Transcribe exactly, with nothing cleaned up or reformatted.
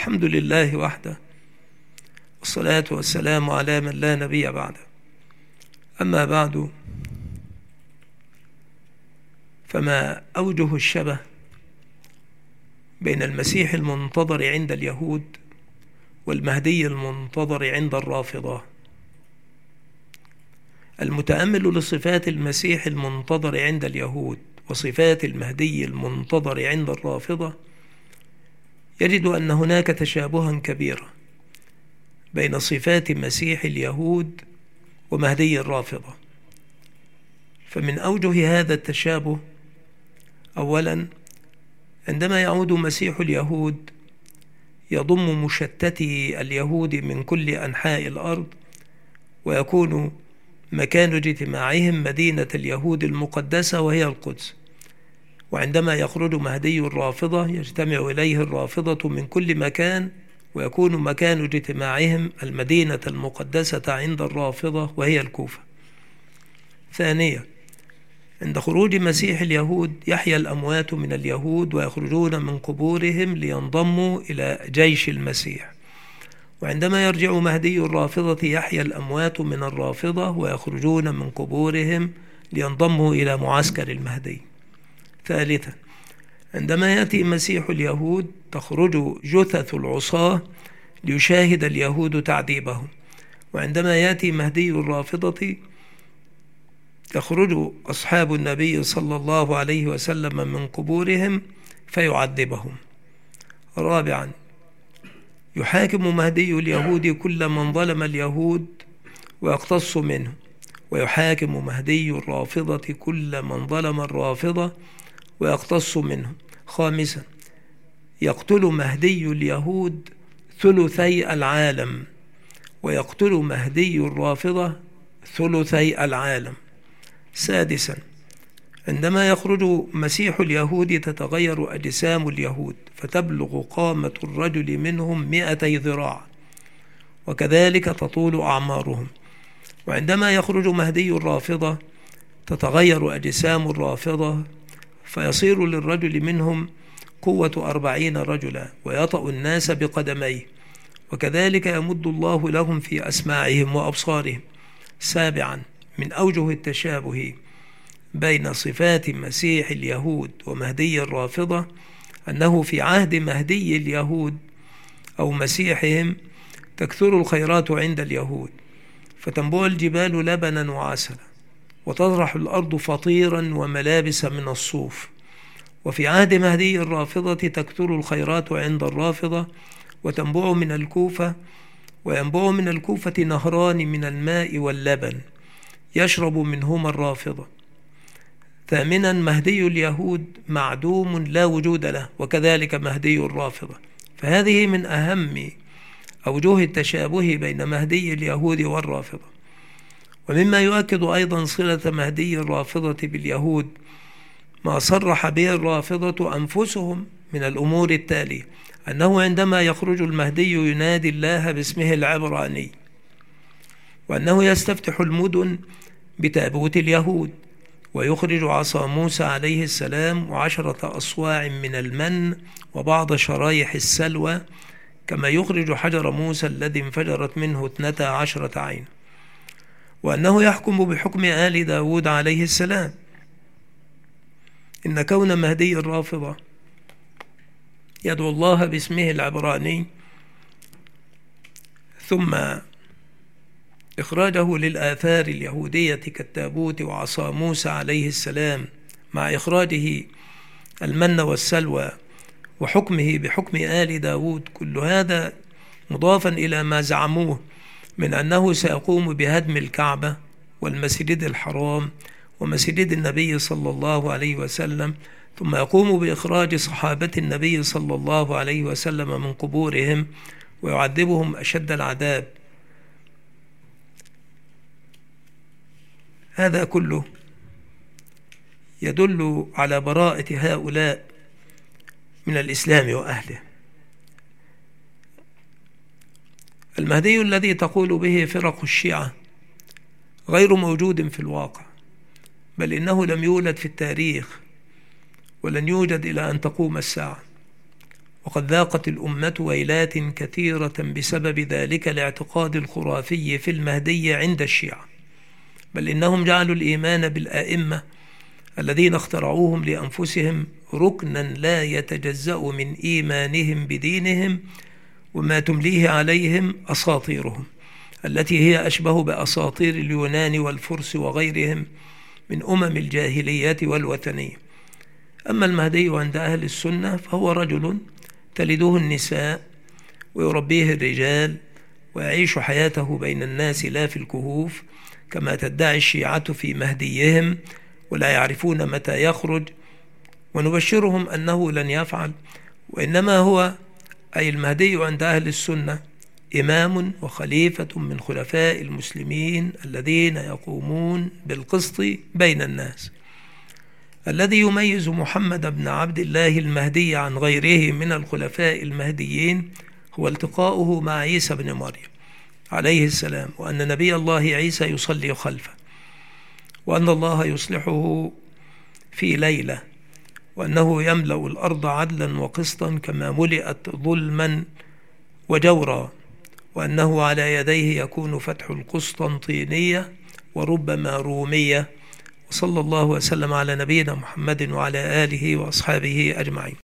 الحمد لله وحده، والصلاة والسلام على من لا نبي بعده. أما بعد، فما أوجه الشبه بين المسيح المنتظر عند اليهود والمهدي المنتظر عند الرافضة؟ المتأمل لصفات المسيح المنتظر عند اليهود وصفات المهدي المنتظر عند الرافضة يجد أن هناك تشابها كبيرا بين صفات مسيح اليهود ومهدي الرافضة. فمن أوجه هذا التشابه، أولا، عندما يعود مسيح اليهود يضم مشتتي اليهود من كل أنحاء الأرض، ويكون مكان اجتماعهم مدينة اليهود المقدسة وهي القدس. وعندما يخرج مهدي الرافضة يجتمع إليه الرافضة من كل مكان، ويكون مكان اجتماعهم المدينة المقدسة عند الرافضة وهي الكوفة. ثانيا، عند خروج مسيح اليهود يحيا الأموات من اليهود ويخرجون من قبورهم لينضموا إلى جيش المسيح. وعندما يرجع مهدي الرافضة يحيا الأموات من الرافضة ويخرجون من قبورهم لينضموا إلى معسكر المهدي. ثالثا، عندما يأتي مسيح اليهود تخرج جثث العصاة ليشاهد اليهود تعذيبهم. وعندما يأتي مهدي الرافضة يخرج أصحاب النبي صلى الله عليه وسلم من قبورهم فيعذبهم. رابعا، يحاكم مهدي اليهود كل من ظلم اليهود ويقتص منه، ويحاكم مهدي الرافضة كل من ظلم الرافضة ويقتص منه. خامسا، يقتل مهدي اليهود ثلثي العالم، ويقتل مهدي الرافضة ثلثي العالم. سادسا، عندما يخرج مسيح اليهود تتغير أجسام اليهود فتبلغ قامة الرجل منهم مئتي ذراع، وكذلك تطول أعمارهم. وعندما يخرج مهدي الرافضة تتغير أجسام الرافضة فيصير للرجل منهم قوة أربعين رجلا ويطأ الناس بقدميه، وكذلك يمد الله لهم في أسماعهم وأبصارهم. سابعا، من أوجه التشابه بين صفات مسيح اليهود ومهدي الرافضة أنه في عهد مهدي اليهود أو مسيحهم تكثر الخيرات عند اليهود، فتنبوع الجبال لبنا وعسلا، وتطرح الأرض فطيرا وملابس من الصوف. وفي عهد مهدي الرافضة تكثر الخيرات عند الرافضة، وتنبوع من الكوفة وينبوع من الكوفة نهران من الماء واللبن يشرب منهما الرافضة. ثامنا، مهدي اليهود معدوم لا وجود له، وكذلك مهدي الرافضة. فهذه من أهم أوجه التشابه بين مهدي اليهود والرافضة. ومما يؤكد أيضا صلة مهدي الرافضة باليهود ما صرح به الرافضة أنفسهم من الأمور التالية: أنه عندما يخرج المهدي ينادي الله باسمه العبراني، وأنه يستفتح المدن بتابوت اليهود، ويخرج عصا موسى عليه السلام وعشرة أصواع من المن وبعض شرايح السلوى، كما يخرج حجر موسى الذي انفجرت منه اثنتا عشرة عين. وأنه يحكم بحكم آل داود عليه السلام. إن كون مهدي الرافضة يدعو الله باسمه العبراني ثم إخراجه للآثار اليهودية كالتابوت وعصا موسى عليه السلام مع إخراجه المن والسلوى وحكمه بحكم آل داود، كل هذا مضافا إلى ما زعموه من أنه سيقوم بهدم الكعبة والمسجد الحرام ومسجد النبي صلى الله عليه وسلم، ثم يقوم بإخراج صحابة النبي صلى الله عليه وسلم من قبورهم ويعذبهم أشد العذاب. هذا كله يدل على براءة هؤلاء من الإسلام وأهله. المهدي الذي تقول به فرق الشيعة غير موجود في الواقع، بل إنه لم يولد في التاريخ ولن يوجد إلى أن تقوم الساعة. وقد ذاقت الأمة ويلات كثيرة بسبب ذلك الاعتقاد الخرافي في المهدي عند الشيعة، بل إنهم جعلوا الإيمان بالآئمة الذين اخترعوهم لأنفسهم ركنا لا يتجزأ من إيمانهم بدينهم، وما تمليه عليهم أساطيرهم التي هي أشبه بأساطير اليونان والفرس وغيرهم من أمم الجاهلية والوثنية. أما المهدي عند أهل السنة فهو رجل تلده النساء ويربيه الرجال ويعيش حياته بين الناس لا في الكهوف كما تدعي الشيعة في مهديهم، ولا يعرفون متى يخرج، ونبشرهم أنه لن يفعل، وإنما هو أي المهدي عند أهل السنة إمام وخليفة من خلفاء المسلمين الذين يقومون بالقسط بين الناس. الذي يميز محمد بن عبد الله المهدي عن غيره من الخلفاء المهديين هو التقاؤه مع عيسى بن مريم عليه السلام، وأن نبي الله عيسى يصلي خلفه، وأن الله يصلحه في ليلة، وأنه يملأ الأرض عدلا وقسطا كما ملئت ظلما وجورا، وأنه على يديه يكون فتح القسطنطينية وربما رومية. وصلى الله وسلم على نبينا محمد وعلى آله وأصحابه أجمعين.